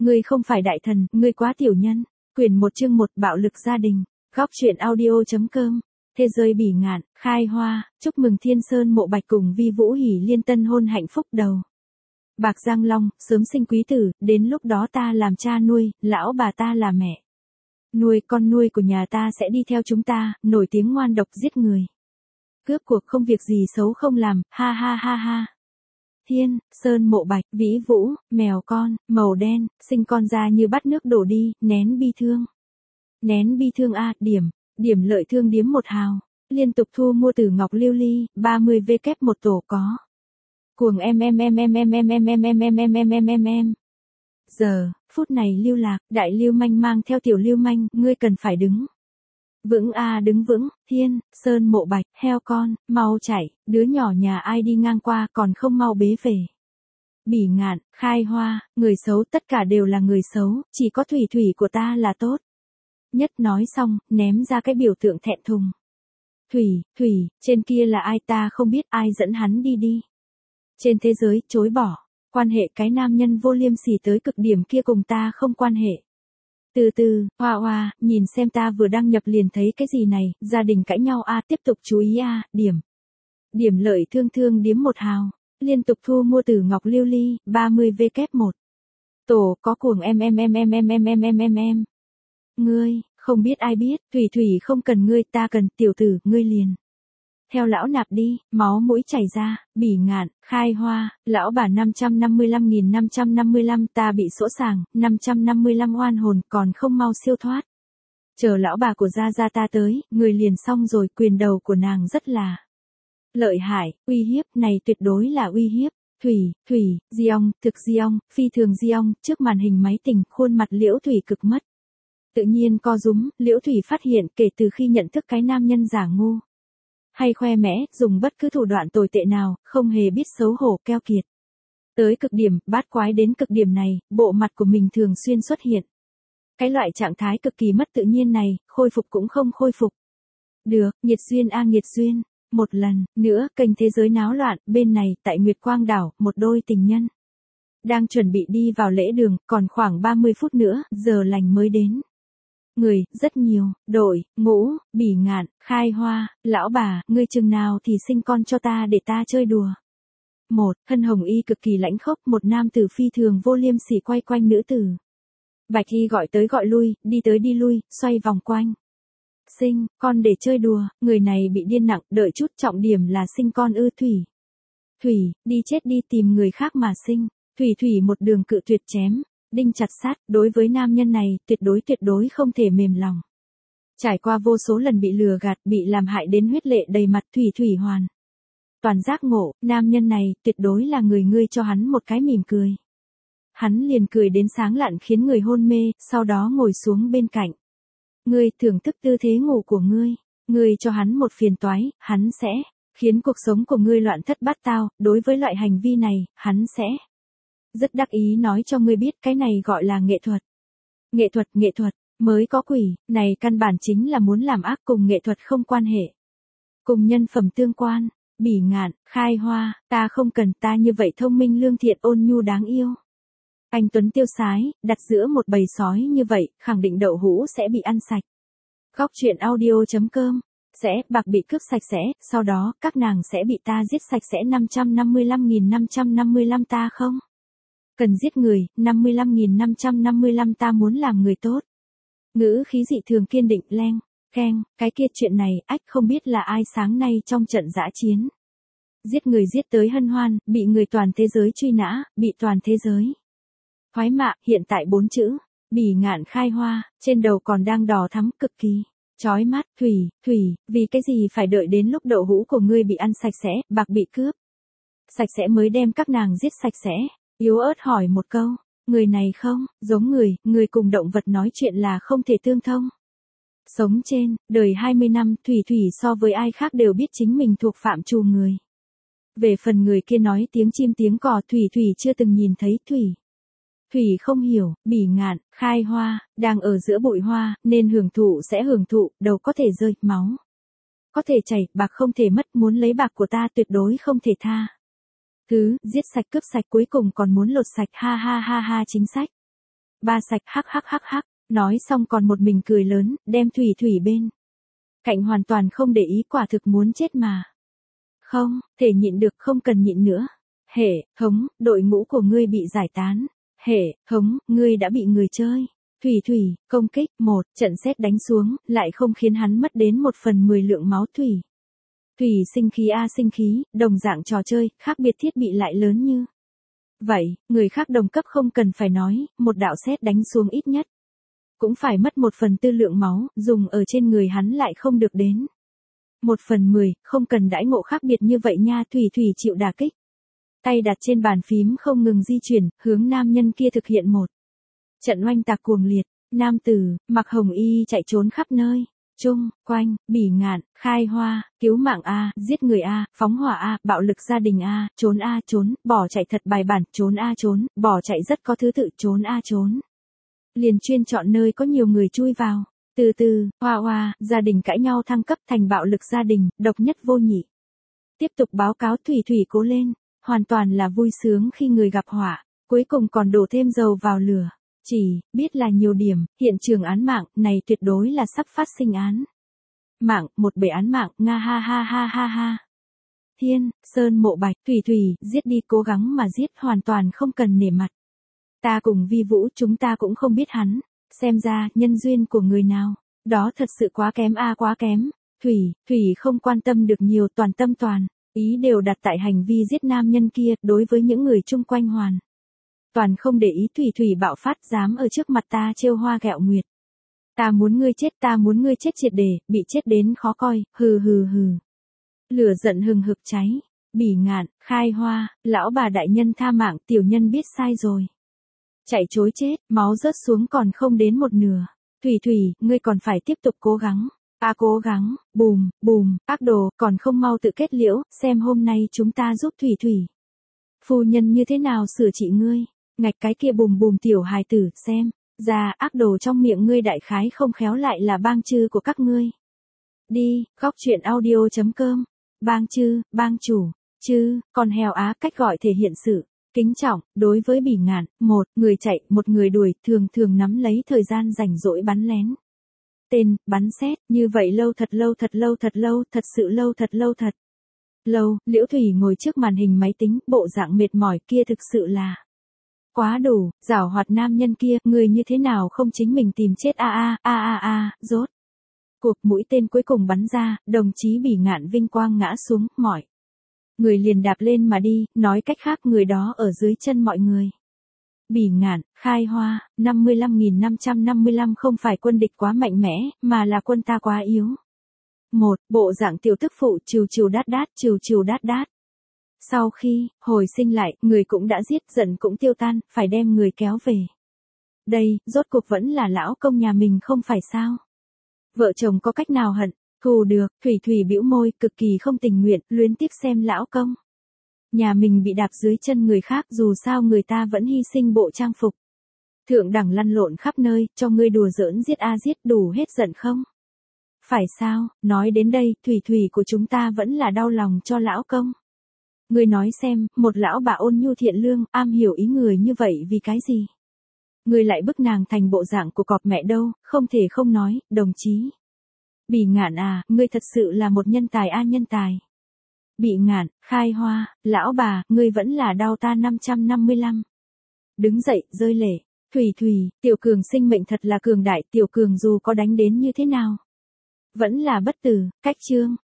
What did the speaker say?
ngươi không phải đại thần, ngươi quá tiểu nhân. Quyển 1 chương 1 bạo lực gia đình. Góc truyện audio.com. Thế giới bỉ ngạn, khai hoa, chúc mừng Thiên Sơn Mộ Bạch cùng Vi Vũ Hỉ Liên tân hôn hạnh phúc đầu. Bạc Giang Long, sớm sinh quý tử, đến lúc đó ta làm cha nuôi, lão bà ta là mẹ nuôi, con nuôi của nhà ta sẽ đi theo chúng ta, nổi tiếng ngoan độc giết người. Cướp cuộc không việc gì xấu không làm, ha ha ha ha. Thiên Sơn Mộ Bạch, Vĩ Vũ, mèo con, màu đen, sinh con ra như bắt nước đổ đi, nén bi thương. Nén bi thương a, điểm lợi thương điếm 1 hào. Liên tục thu mua từ ngọc lưu ly, 30W một tổ có. Cuồng em. Giờ, phút này Lưu Lạc, đại Lưu Manh mang theo tiểu Lưu Manh, ngươi cần phải đứng vững a, đứng vững. Thiên Sơn Mộ Bạch, heo con, mau chạy, đứa nhỏ nhà ai đi ngang qua còn không mau bế về. Bỉ ngạn, khai hoa, người xấu tất cả đều là người xấu, chỉ có Thủy Thủy của ta là tốt. Nhất nói xong, ném ra cái biểu tượng thẹn thùng. Thủy, trên kia là ai ta không biết, ai dẫn hắn đi. Trên thế giới, chối bỏ, quan hệ cái nam nhân vô liêm sỉ tới cực điểm kia cùng ta không quan hệ. Từ từ, hoa, nhìn xem ta vừa đăng nhập liền thấy cái gì này, gia đình cãi nhau a, tiếp tục chú ý a, điểm lợi thương điếm 1 hào, liên tục thu mua từ ngọc lưu ly, 30W một tổ có cuồng em. Ngươi, không biết ai biết, Thủy không cần ngươi, ta cần, tiểu tử, ngươi liền theo lão nạp đi, máu mũi chảy ra, bỉ ngạn, khai hoa, lão bà 555.555 ta bị sỗ sàng, 555 oan hồn còn không mau siêu thoát. Chờ lão bà của gia ta tới, người liền xong rồi, quyền đầu của nàng rất là lợi hại, uy hiếp, này tuyệt đối là uy hiếp. Thủy, Diong, thực Diong, phi thường Diong, trước màn hình máy tình, khuôn mặt Liễu Thủy cực mất. Tự nhiên co rúm, Liễu Thủy phát hiện kể từ khi nhận thức cái nam nhân giả ngu. Hay khoe mẽ, dùng bất cứ thủ đoạn tồi tệ nào, không hề biết xấu hổ keo kiệt. Tới cực điểm, bát quái đến cực điểm này, bộ mặt của mình thường xuyên xuất hiện. Cái loại trạng thái cực kỳ mất tự nhiên này, khôi phục cũng không khôi phục được, nghiệt duyên a nghiệt duyên. Một lần nữa, kênh Thế Giới Náo Loạn, bên này, tại Nguyệt Quang Đảo, một đôi tình nhân đang chuẩn bị đi vào lễ đường, còn khoảng 30 phút nữa, giờ lành mới đến. Người, rất nhiều, đội, ngũ, bỉ ngạn, khai hoa, lão bà, ngươi chừng nào thì sinh con cho ta để ta chơi đùa. Một, thân hồng y cực kỳ lãnh khốc, một nam tử phi thường vô liêm sỉ quay quanh nữ tử. Bạch y gọi tới gọi lui, đi tới đi lui, xoay vòng quanh. Sinh con để chơi đùa, người này bị điên nặng, đợi chút, trọng điểm là sinh con ư. Thủy, đi chết đi, tìm người khác mà sinh. Thủy một đường cự tuyệt chém, đinh chặt sát, đối với nam nhân này, tuyệt đối không thể mềm lòng. Trải qua vô số lần bị lừa gạt, bị làm hại đến huyết lệ đầy mặt, Thủy hoàn toàn giác ngộ, nam nhân này, tuyệt đối là người, ngươi cho hắn một cái mỉm cười. Hắn liền cười đến sáng lạn khiến người hôn mê, sau đó ngồi xuống bên cạnh. Ngươi thưởng thức tư thế ngủ của ngươi cho hắn một phiền toái, hắn sẽ khiến cuộc sống của ngươi loạn thất bát tao, đối với loại hành vi này, hắn sẽ rất đắc ý nói cho ngươi biết cái này gọi là nghệ thuật. Nghệ thuật, mới có quỷ, này căn bản chính là muốn làm ác, cùng nghệ thuật không quan hệ. Cùng nhân phẩm tương quan, bỉ ngạn, khai hoa, ta không cần, ta như vậy thông minh lương thiện ôn nhu đáng yêu. Anh tuấn tiêu sái, đặt giữa một bầy sói như vậy, khẳng định đậu hũ sẽ bị ăn sạch. Góc truyện audio.com. Sẽ, bạc bị cướp sạch sẽ, sau đó, các nàng sẽ bị ta giết sạch sẽ 555.555 ta không cần giết người, 55.555 ta muốn làm người tốt. Ngữ khí dị thường kiên định, keng, cái kia chuyện này, ách không biết là ai sáng nay trong trận dã chiến. Giết người giết tới hân hoan, bị người toàn thế giới truy nã, bị toàn thế giới thoái mạ, hiện tại 4 chữ, bỉ ngạn khai hoa, trên đầu còn đang đỏ thắm cực kỳ. Chói mắt, Thủy, vì cái gì phải đợi đến lúc đậu hũ của ngươi bị ăn sạch sẽ, bạc bị cướp sạch sẽ mới đem các nàng giết sạch sẽ. Yếu ớt hỏi một câu, người này không, giống người cùng động vật nói chuyện là không thể tương thông. Sống trên đời 20 năm, Thủy so với ai khác đều biết chính mình thuộc phạm trù người. Về phần người kia nói tiếng chim tiếng cò, Thủy chưa từng nhìn thấy. Thủy không hiểu, bỉ ngạn, khai hoa, đang ở giữa bụi hoa, nên hưởng thụ sẽ hưởng thụ, đầu có thể rơi, máu có thể chảy, bạc không thể mất, muốn lấy bạc của ta tuyệt đối không thể tha. Giết sạch cướp sạch cuối cùng còn muốn lột sạch, ha ha ha ha, chính sách. ba sạch hắc hắc hắc hắc, nói xong còn một mình cười lớn, đem Thủy Thủy bên cạnh hoàn toàn không để ý, quả thực muốn chết mà. Không, thể nhịn được, không cần nhịn nữa. Hệ thống, đội ngũ của ngươi bị giải tán. Hệ thống, ngươi đã bị người chơi. Thủy Thủy, công kích, một trận sét đánh xuống, lại không khiến hắn mất đến 1/10 lượng máu. Thủy Thủy sinh khí a sinh khí, đồng dạng trò chơi, khác biệt thiết bị lại lớn như vậy, người khác đồng cấp không cần phải nói, một đạo sét đánh xuống ít nhất cũng phải mất 1/4 lượng máu, dùng ở trên người hắn lại không được đến 1/10, không cần đãi ngộ khác biệt như vậy nha. Thủy Thủy chịu đả kích, tay đặt trên bàn phím không ngừng di chuyển, hướng nam nhân kia thực hiện một trận oanh tạc cuồng liệt. Nam tử mặc hồng y chạy trốn khắp nơi, chung quanh, Bỉ Ngạn, khai hoa, cứu mạng a, giết người a, phóng hỏa a, bạo lực gia đình a, trốn, bỏ chạy thật bài bản, trốn a trốn, bỏ chạy rất có thứ tự, trốn a trốn. Liền chuyên chọn nơi có nhiều người chui vào. Từ từ, hoa, gia đình cãi nhau thăng cấp thành bạo lực gia đình, độc nhất vô nhị. Tiếp tục báo cáo. Thủy Thủy cố lên, hoàn toàn là vui sướng khi người gặp họa, cuối cùng còn đổ thêm dầu vào lửa. Chỉ biết là nhiều điểm, hiện trường án mạng này tuyệt đối là sắp phát sinh án mạng, một bể án mạng, nga ha ha ha ha ha. Thiên Sơn Mộ Bạch, Thủy Thủy, giết đi, cố gắng mà giết, hoàn toàn không cần nể mặt. Ta cùng Vi Vũ chúng ta cũng không biết hắn, xem ra nhân duyên của người nào, đó thật sự quá kém a, quá kém. Thủy không quan tâm được nhiều, toàn tâm toàn ý đều đặt tại hành vi giết nam nhân kia, đối với những người chung quanh hoàn toàn không để ý. Thủy bạo phát, dám ở trước mặt ta trêu hoa ghẹo nguyệt. Ta muốn ngươi chết triệt để, bị chết đến khó coi, hừ. Lửa giận hừng hực cháy. Bỉ Ngạn, khai hoa, lão bà đại nhân tha mạng, tiểu nhân biết sai rồi. Chạy chối chết, máu rớt xuống còn không đến một nửa. Thủy, ngươi còn phải tiếp tục cố gắng. Cố gắng, bùm, ác đồ, còn không mau tự kết liễu, xem hôm nay chúng ta giúp Thủy phu nhân như thế nào sửa trị ngươi. Ngạch cái kia bùm tiểu hài tử, xem ra ác đồ trong miệng ngươi đại khái không khéo lại là bang chư của các ngươi. Đi, góc truyện audio.com. Bang chủ, chư, con heo á, cách gọi thể hiện sự kính trọng đối với Bỉ Ngạn. Một người chạy, một người đuổi, thường nắm lấy thời gian rảnh rỗi bắn lén. Tên, bắn xét, như vậy lâu, thật sự lâu. Liễu Thủy ngồi trước màn hình máy tính, bộ dạng mệt mỏi kia thực sự là quá đủ. Giảo hoạt nam nhân kia, người như thế nào không chính mình tìm chết rốt cuộc mũi tên cuối cùng bắn ra, đồng chí Bỉ Ngạn vinh quang ngã xuống, mỏi người liền đạp lên mà đi, nói cách khác người đó ở dưới chân mọi người. Bỉ Ngạn, khai hoa, 55.555 không phải quân địch quá mạnh mẽ, mà là quân ta quá yếu. Một bộ dạng tiểu tức phụ trừ đát đát. Sau khi hồi sinh lại, người cũng đã giết, giận cũng tiêu tan, phải đem người kéo về. Đây, rốt cuộc vẫn là lão công nhà mình không phải sao? Vợ chồng có cách nào hận thù được? Thủy bĩu môi, cực kỳ không tình nguyện, luyến tiếc xem lão công nhà mình bị đạp dưới chân người khác, dù sao người ta vẫn hy sinh bộ trang phục thượng đẳng lăn lộn khắp nơi, cho ngươi đùa giỡn giết, đủ hết giận không? Phải sao? Nói đến đây, Thủy của chúng ta vẫn là đau lòng cho lão công. Ngươi nói xem, một lão bà ôn nhu thiện lương, am hiểu ý người như vậy vì cái gì? Ngươi lại bức nàng thành bộ dạng của cọp mẹ đâu, không thể không nói, đồng chí Bỉ Ngạn à, ngươi thật sự là một nhân tài nhân tài. Bỉ Ngạn, khai hoa, lão bà, ngươi vẫn là đau ta 555. Đứng dậy, rơi lệ. Thủy, tiểu cường sinh mệnh thật là cường đại, tiểu cường dù có đánh đến như thế nào vẫn là bất tử. Cách chương